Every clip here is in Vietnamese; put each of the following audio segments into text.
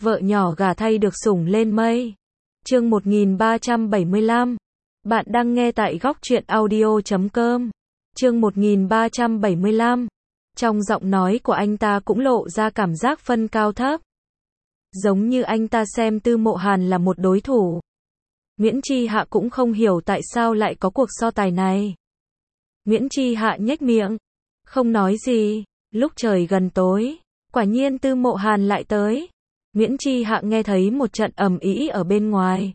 vợ nhỏ gả thay được sủng lên mây. Chương 1375. Bạn đang nghe tại góc truyện audio.com. Chương 1375. Trong giọng nói của anh ta cũng lộ ra cảm giác phân cao thấp. Giống như anh ta xem Tư Mộ Hàn là một đối thủ. Nguyễn Chi Hạ cũng không hiểu tại sao lại có cuộc so tài này. Nguyễn Chi Hạ nhếch miệng, không nói gì. Lúc trời gần tối, quả nhiên Tư Mộ Hàn lại tới. Nguyễn Chi Hạ nghe thấy một trận ầm ĩ ở bên ngoài.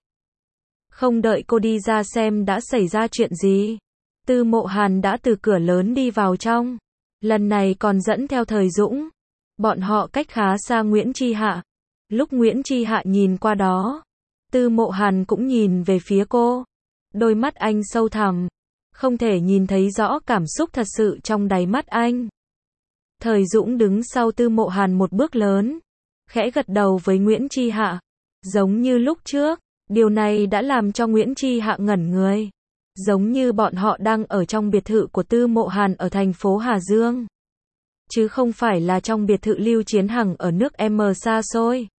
Không đợi cô đi ra xem đã xảy ra chuyện gì, Tư Mộ Hàn đã từ cửa lớn đi vào trong. Lần này còn dẫn theo Thời Dũng. Bọn họ cách khá xa Nguyễn Chi Hạ. Lúc Nguyễn Chi Hạ nhìn qua đó, Tư Mộ Hàn cũng nhìn về phía cô. Đôi mắt anh sâu thẳm, không thể nhìn thấy rõ cảm xúc thật sự trong đáy mắt anh. Thời Dũng đứng sau Tư Mộ Hàn một bước lớn, khẽ gật đầu với Nguyễn Chi Hạ. Giống như lúc trước, điều này đã làm cho Nguyễn Chi Hạ ngẩn người. Giống như bọn họ đang ở trong biệt thự của Tư Mộ Hàn ở thành phố Hà Dương, chứ không phải là trong biệt thự Lưu Chiến Hằng ở nước M xa xôi.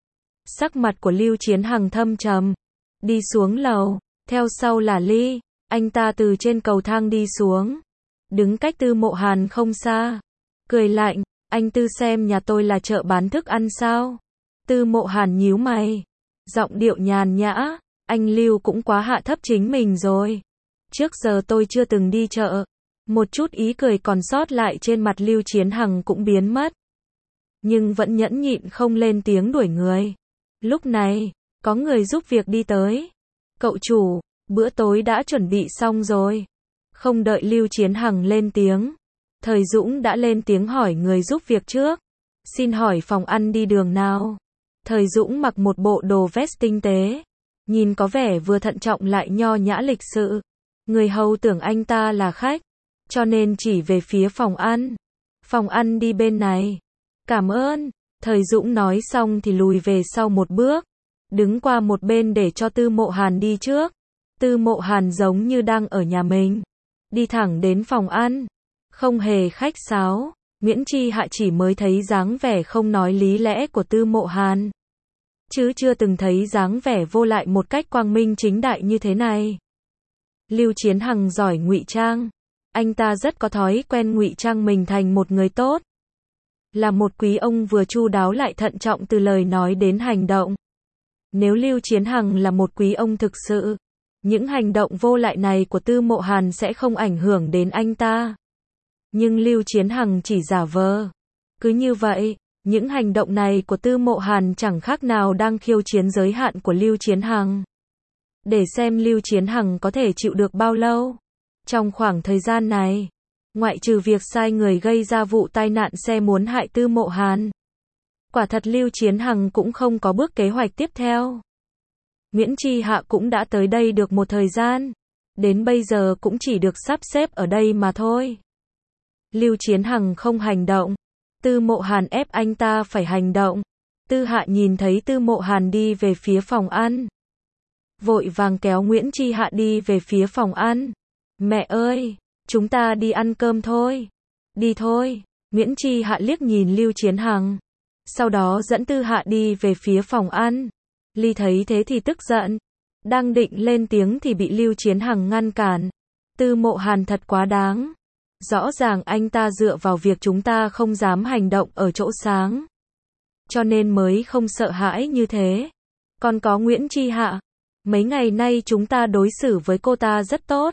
Sắc mặt của Lưu Chiến Hằng thâm trầm, đi xuống lầu, theo sau là Ly. Anh ta từ trên cầu thang đi xuống, đứng cách Tư Mộ Hàn không xa, cười lạnh, anh Tư xem nhà tôi là chợ bán thức ăn sao? Tư Mộ Hàn nhíu mày, giọng điệu nhàn nhã, anh Lưu cũng quá hạ thấp chính mình rồi. Trước giờ tôi chưa từng đi chợ. Một chút ý cười còn sót lại trên mặt Lưu Chiến Hằng cũng biến mất. Nhưng vẫn nhẫn nhịn không lên tiếng đuổi người. Lúc này, có người giúp việc đi tới. Cậu chủ, bữa tối đã chuẩn bị xong rồi. Không đợi Lưu Chiến Hằng lên tiếng, Thời Dũng đã lên tiếng hỏi người giúp việc trước. Xin hỏi phòng ăn đi đường nào? Thời Dũng mặc một bộ đồ vest tinh tế, nhìn có vẻ vừa thận trọng lại nho nhã lịch sự. Người hầu tưởng anh ta là khách, cho nên chỉ về phía phòng ăn. Phòng ăn đi bên này. Cảm ơn. Thời Dũng nói xong thì lùi về sau một bước, đứng qua một bên để cho Tư Mộ Hàn đi trước. Tư Mộ Hàn giống như đang ở nhà mình, đi thẳng đến phòng ăn, không hề khách sáo. Nguyễn Chi Hạ chỉ mới thấy dáng vẻ không nói lý lẽ của Tư Mộ Hàn, chứ chưa từng thấy dáng vẻ vô lại một cách quang minh chính đại như thế này. Lưu Chiến Hằng giỏi ngụy trang, anh ta rất có thói quen ngụy trang mình thành một người tốt. Là một quý ông vừa chu đáo lại thận trọng từ lời nói đến hành động. Nếu Lưu Chiến Hằng là một quý ông thực sự, những hành động vô lại này của Tư Mộ Hàn sẽ không ảnh hưởng đến anh ta. Nhưng Lưu Chiến Hằng chỉ giả vờ. Cứ như vậy, những hành động này của Tư Mộ Hàn chẳng khác nào đang khiêu chiến giới hạn của Lưu Chiến Hằng. Để xem Lưu Chiến Hằng có thể chịu được bao lâu. Trong khoảng thời gian này, ngoại trừ việc sai người gây ra vụ tai nạn xe muốn hại Tư Mộ Hàn, quả thật Lưu Chiến Hằng cũng không có bước kế hoạch tiếp theo. Nguyễn Chi Hạ cũng đã tới đây được một thời gian, đến bây giờ cũng chỉ được sắp xếp ở đây mà thôi. Lưu Chiến Hằng không hành động, Tư Mộ Hàn ép anh ta phải hành động. Tư Hạ nhìn thấy Tư Mộ Hàn đi về phía phòng ăn, vội vàng kéo Nguyễn Chi Hạ đi về phía phòng ăn. Mẹ ơi, chúng ta đi ăn cơm thôi. Đi thôi. Nguyễn Chi Hạ liếc nhìn Lưu Chiến Hằng, sau đó dẫn Tư Hạ đi về phía phòng ăn. Ly thấy thế thì tức giận, đang định lên tiếng thì bị Lưu Chiến Hằng ngăn cản. Tư Mộ Hàn thật quá đáng. Rõ ràng anh ta dựa vào việc chúng ta không dám hành động ở chỗ sáng, cho nên mới không sợ hãi như thế. Còn có Nguyễn Chi Hạ, mấy ngày nay chúng ta đối xử với cô ta rất tốt.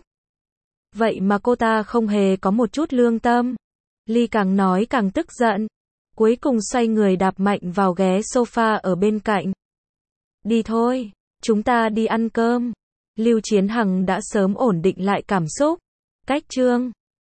Vậy mà cô ta không hề có một chút lương tâm. Ly càng nói càng tức giận, cuối cùng xoay người đạp mạnh vào ghế sofa ở bên cạnh. Đi thôi, chúng ta đi ăn cơm. Lưu Chiến Hằng đã sớm ổn định lại cảm xúc. Cách chương